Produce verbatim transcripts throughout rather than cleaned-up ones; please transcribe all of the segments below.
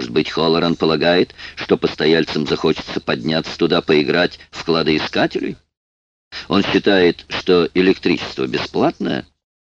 Может быть, Холлоран полагает, что постояльцам захочется подняться туда поиграть в кладоискателей? Он считает, что электричество бесплатное?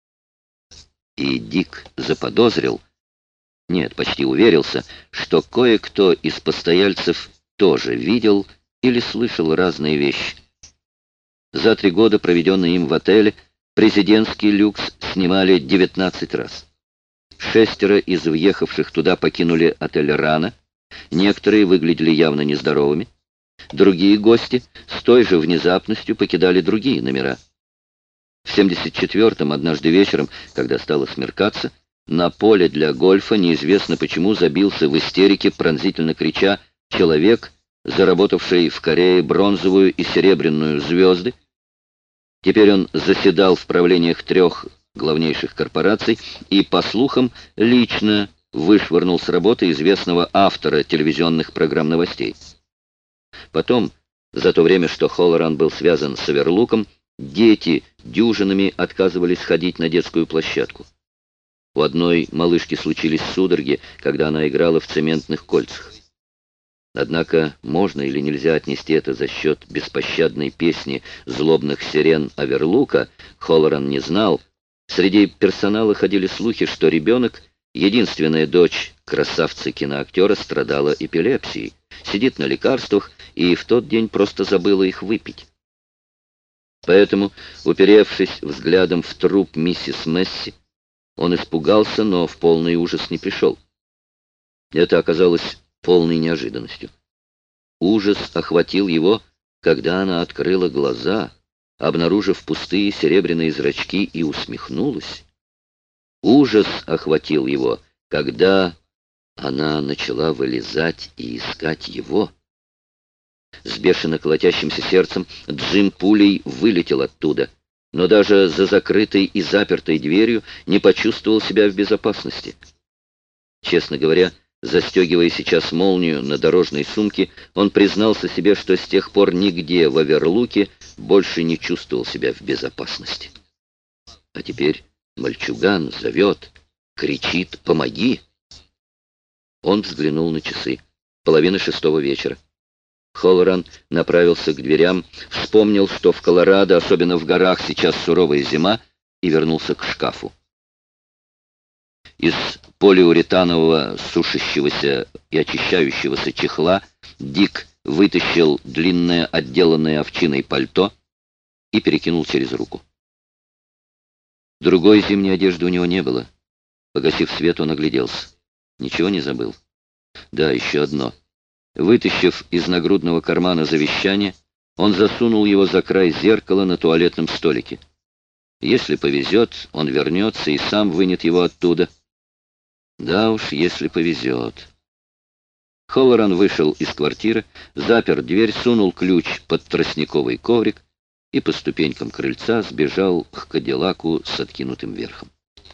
И Дик заподозрил, нет, почти уверился, что кое-кто из постояльцев тоже видел или слышал разные вещи. За три года, проведенные им в отеле, президентский люкс снимали девятнадцать раз. Шестеро из въехавших туда покинули отель рано, некоторые выглядели явно нездоровыми. Другие гости с той же внезапностью покидали другие номера. В семьдесят четвёртом, однажды вечером, когда стало смеркаться, на поле для гольфа неизвестно почему забился в истерике, пронзительно крича, человек, заработавший в Корее бронзовую и серебряную звезды. Теперь он заседал в правлениях трех главнейших корпораций и, по слухам, лично вышвырнул с работы известного автора телевизионных программ новостей. Потом, за то время, что Холлоран был связан с Оверлуком, дети дюжинами отказывались ходить на детскую площадку. У одной малышки случились судороги, когда она играла в цементных кольцах. Однако можно или нельзя отнести это за счет беспощадной песни злобных сирен Оверлука, Холлоран не знал. Среди персонала ходили слухи, что ребенок, единственная дочь красавца-киноактера, страдала эпилепсией, сидит на лекарствах и в тот день просто забыла их выпить. Поэтому, уперевшись взглядом в труп миссис Месси, он испугался, но в полный ужас не пришел. Это оказалось полной неожиданностью. Ужас охватил его, когда она открыла глаза, обнаружив пустые серебряные зрачки, и усмехнулась. Ужас охватил его, когда она начала вылезать и искать его. С бешено колотящимся сердцем Джим пулей вылетел оттуда, но даже за закрытой и запертой дверью не почувствовал себя в безопасности. Честно говоря, застегивая сейчас молнию на дорожной сумке, он признался себе, что с тех пор нигде в Оверлуке больше не чувствовал себя в безопасности. А теперь мальчуган зовет, кричит «Помоги!». Он взглянул на часы. Половина шестого вечера. Холлоран направился к дверям, вспомнил, что в Колорадо, особенно в горах, сейчас суровая зима, и вернулся к шкафу. Из полиуретанового сушащегося и очищающегося чехла Дик вытащил длинное, отделанное овчиной пальто и перекинул через руку. Другой зимней одежды у него не было. Погасив свет, он огляделся. Ничего не забыл. Да, еще одно. Вытащив из нагрудного кармана завещание, он засунул его за край зеркала на туалетном столике. Если повезет, он вернется и сам вынет его оттуда. Да уж, если повезет. Холлоран вышел из квартиры, запер дверь, сунул ключ под тростниковый коврик и по ступенькам крыльца сбежал к Кадиллаку с откинутым верхом.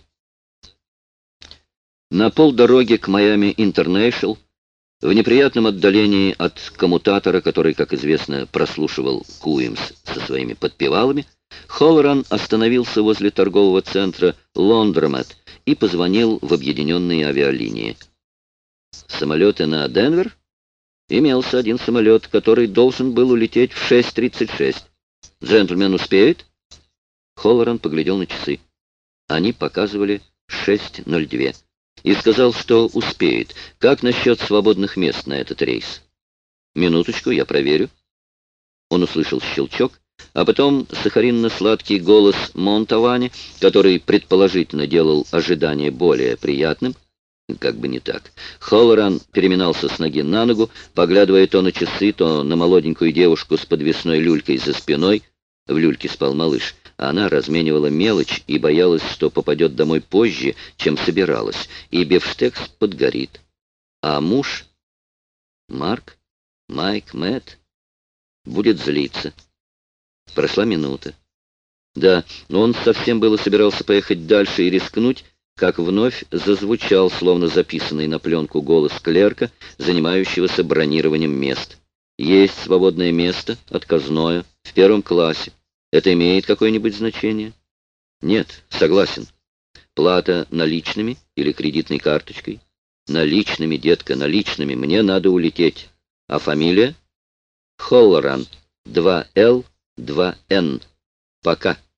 На полдороге к Майами Интернешнл, в неприятном отдалении от коммутатора, который, как известно, прослушивал Куимс со своими подпевалами, Холлоран остановился возле торгового центра «Лондромет» и позвонил в объединенные авиалинии. Самолеты на Денвер? Имелся один самолет, который должен был улететь в шесть тридцать шесть. Джентльмен успеет? Холлоран поглядел на часы. Они показывали шесть ноль два. И сказал, что успеет. Как насчет свободных мест на этот рейс? Минуточку, я проверю. Он услышал щелчок, а потом сахаринно-сладкий голос Монтавани, который предположительно делал ожидание более приятным. Как бы не так. Холлоран переминался с ноги на ногу, поглядывая то на часы, то на молоденькую девушку с подвесной люлькой за спиной. В люльке спал малыш. Она разменивала мелочь и боялась, что попадет домой позже, чем собиралась, и бифштекс подгорит. А муж, Марк, Майк, Мэтт, будет злиться. Прошла минута. Да, но он совсем было собирался поехать дальше и рискнуть, как вновь зазвучал, словно записанный на пленку, голос клерка, занимающегося бронированием мест. Есть свободное место, отказное, в первом классе. Это имеет какое-нибудь значение? Нет, согласен. Плата наличными или кредитной карточкой? Наличными, детка, наличными. Мне надо улететь. А фамилия? Холлоран. два эл, два эн. Пока.